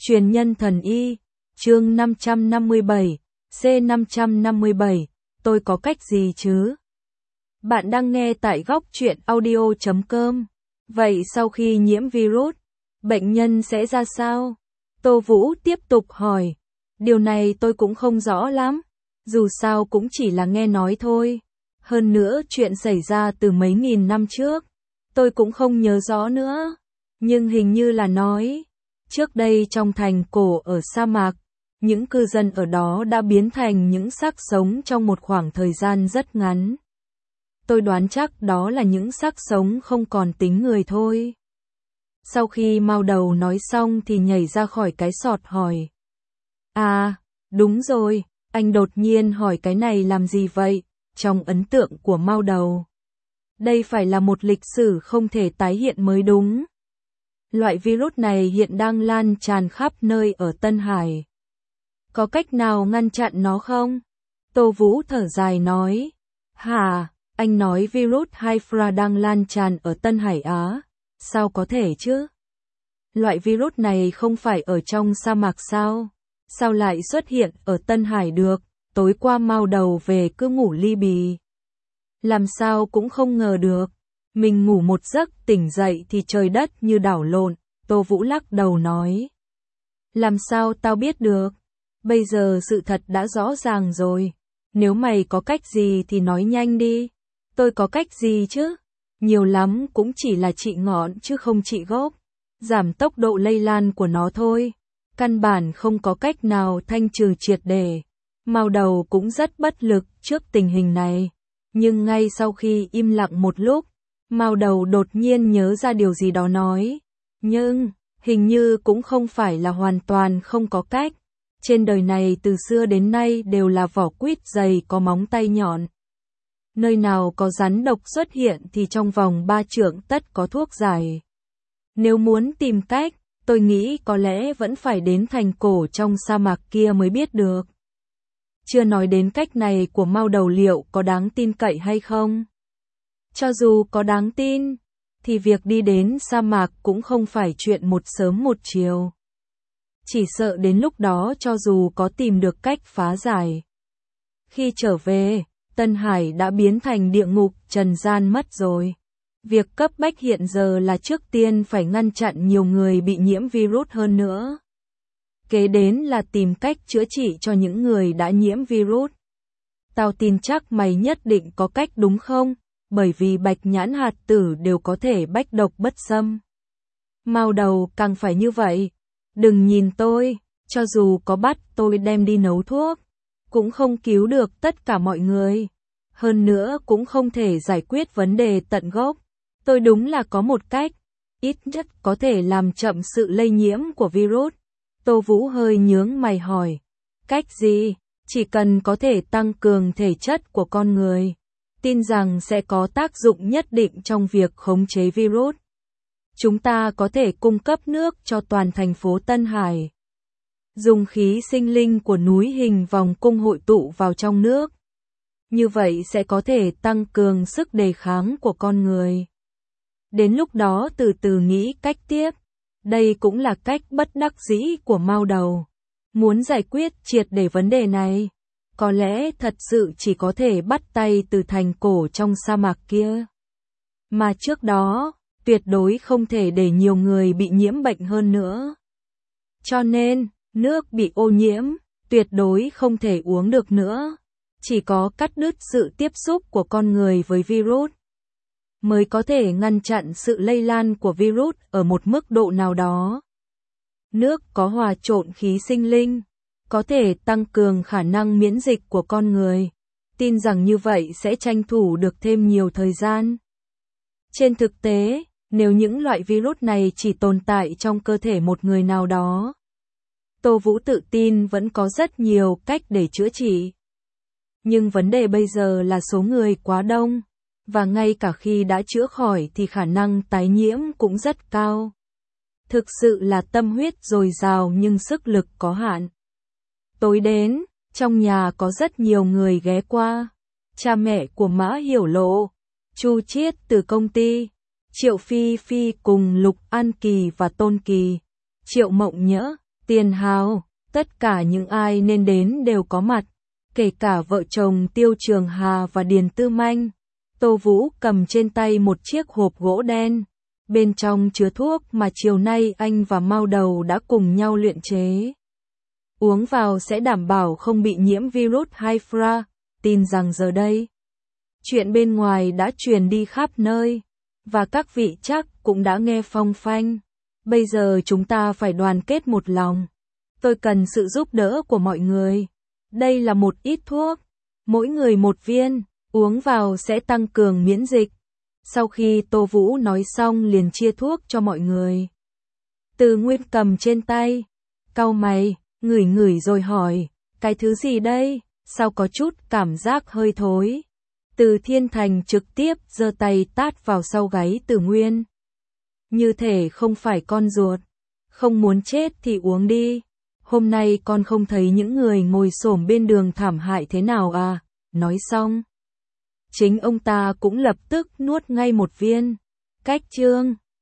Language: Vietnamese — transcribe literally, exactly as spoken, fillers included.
Truyền nhân thần y, chương năm trăm năm mươi bảy, C năm trăm năm mươi bảy, tôi có cách gì chứ? Bạn đang nghe tại góc truyện audio chấm com. Vậy sau khi nhiễm virus, bệnh nhân sẽ ra sao? Tô Vũ tiếp tục hỏi. Điều này tôi cũng không rõ lắm, dù sao cũng chỉ là nghe nói thôi. Hơn nữa chuyện xảy ra từ mấy nghìn năm trước, tôi cũng không nhớ rõ nữa. Nhưng hình như là nói, trước đây trong thành cổ ở sa mạc, những cư dân ở đó đã biến thành những xác sống trong một khoảng thời gian rất ngắn. Tôi đoán chắc đó là những xác sống không còn tính người thôi. Sau khi Mao Đầu nói xong thì nhảy ra khỏi cái sọt hỏi. À, đúng rồi, anh đột nhiên hỏi cái này làm gì vậy? Trong ấn tượng của Mao Đầu, đây phải là một lịch sử không thể tái hiện mới đúng. Loại virus này hiện đang lan tràn khắp nơi ở Tân Hải. Có cách nào ngăn chặn nó không? Tô Vũ thở dài nói. Hả, anh nói virus Hydra đang lan tràn ở Tân Hải Á? Sao có thể chứ? Loại virus này không phải ở trong sa mạc sao? Sao lại xuất hiện ở Tân Hải được? Tối qua Mao Đầu về cứ ngủ li bì. Làm sao cũng không ngờ được. Mình ngủ một giấc tỉnh dậy thì trời đất như đảo lộn. Tô Vũ lắc đầu nói. Làm sao tao biết được? Bây giờ sự thật đã rõ ràng rồi. Nếu mày có cách gì thì nói nhanh đi. Tôi có cách gì chứ? Nhiều lắm cũng chỉ là trị ngọn chứ không trị gốc. Giảm tốc độ lây lan của nó thôi. Căn bản không có cách nào thanh trừ triệt để. Mao Đầu cũng rất bất lực trước tình hình này. Nhưng ngay sau khi im lặng một lúc, Mao Đầu đột nhiên nhớ ra điều gì đó nói. Nhưng, hình như cũng không phải là hoàn toàn không có cách. Trên đời này từ xưa đến nay đều là vỏ quýt dày có móng tay nhọn. Nơi nào có rắn độc xuất hiện thì trong vòng ba trượng tất có thuốc giải. Nếu muốn tìm cách, tôi nghĩ có lẽ vẫn phải đến thành cổ trong sa mạc kia mới biết được. Chưa nói đến cách này của Mao Đầu liệu có đáng tin cậy hay không. Cho dù có đáng tin, thì việc đi đến sa mạc cũng không phải chuyện một sớm một chiều. Chỉ sợ đến lúc đó cho dù có tìm được cách phá giải. Khi trở về, Tân Hải đã biến thành địa ngục trần gian mất rồi. Việc cấp bách hiện giờ là trước tiên phải ngăn chặn nhiều người bị nhiễm virus hơn nữa. Kế đến là tìm cách chữa trị cho những người đã nhiễm virus. Tao tin chắc mày nhất định có cách đúng không? Bởi vì bạch nhãn hạt tử đều có thể bách độc bất xâm. Mao Đầu càng phải như vậy. Đừng nhìn tôi, cho dù có bắt tôi đem đi nấu thuốc, cũng không cứu được tất cả mọi người. Hơn nữa cũng không thể giải quyết vấn đề tận gốc. Tôi đúng là có một cách, ít nhất có thể làm chậm sự lây nhiễm của virus. Tô Vũ hơi nhướng mày hỏi. Cách gì? Chỉ cần có thể tăng cường thể chất của con người, tin rằng sẽ có tác dụng nhất định trong việc khống chế virus. Chúng ta có thể cung cấp nước cho toàn thành phố Tân Hải. Dùng khí sinh linh của núi hình vòng cung hội tụ vào trong nước. Như vậy sẽ có thể tăng cường sức đề kháng của con người. Đến lúc đó từ từ nghĩ cách tiếp. Đây cũng là cách bất đắc dĩ của Mao Đầu. Muốn giải quyết triệt để vấn đề này, có lẽ thật sự chỉ có thể bắt tay từ thành cổ trong sa mạc kia. Mà trước đó, tuyệt đối không thể để nhiều người bị nhiễm bệnh hơn nữa. Cho nên, nước bị ô nhiễm, tuyệt đối không thể uống được nữa. Chỉ có cắt đứt sự tiếp xúc của con người với virus, mới có thể ngăn chặn sự lây lan của virus ở một mức độ nào đó. Nước có hòa trộn khí sinh linh, có thể tăng cường khả năng miễn dịch của con người. Tin rằng như vậy sẽ tranh thủ được thêm nhiều thời gian. Trên thực tế, nếu những loại virus này chỉ tồn tại trong cơ thể một người nào đó, Tô Vũ tự tin vẫn có rất nhiều cách để chữa trị. Nhưng vấn đề bây giờ là số người quá đông, và ngay cả khi đã chữa khỏi thì khả năng tái nhiễm cũng rất cao. Thực sự là tâm huyết dồi dào nhưng sức lực có hạn. Tối đến, trong nhà có rất nhiều người ghé qua. Cha mẹ của Mã Hiểu Lộ, Chu Chiết từ công ty, Triệu Phi Phi cùng Lục An Kỳ và Tôn Kỳ, Triệu Mộng Nhỡ, Tiền Hào, tất cả những ai nên đến đều có mặt, kể cả vợ chồng Tiêu Trường Hà và Điền Tư Manh. Tô Vũ cầm trên tay một chiếc hộp gỗ đen, bên trong chứa thuốc mà chiều nay anh và Mao Đầu đã cùng nhau luyện chế. Uống vào sẽ đảm bảo không bị nhiễm virus Hydra, tin rằng giờ đây, chuyện bên ngoài đã truyền đi khắp nơi, và các vị chắc cũng đã nghe phong phanh. Bây giờ chúng ta phải đoàn kết một lòng. Tôi cần sự giúp đỡ của mọi người. Đây là một ít thuốc, mỗi người một viên, uống vào sẽ tăng cường miễn dịch. Sau khi Tô Vũ nói xong liền chia thuốc cho mọi người. Từ Nguyên cầm trên tay, cau mày, ngửi ngửi rồi hỏi, cái thứ gì đây, sao có chút cảm giác hơi thối. Từ Thiên Thành trực tiếp giơ tay tát vào sau gáy Từ Nguyên. Như thể không phải con ruột, không muốn chết thì uống đi. Hôm nay con không thấy những người ngồi xổm bên đường thảm hại thế nào à, nói xong. Chính ông ta cũng lập tức nuốt ngay một viên. Cách chương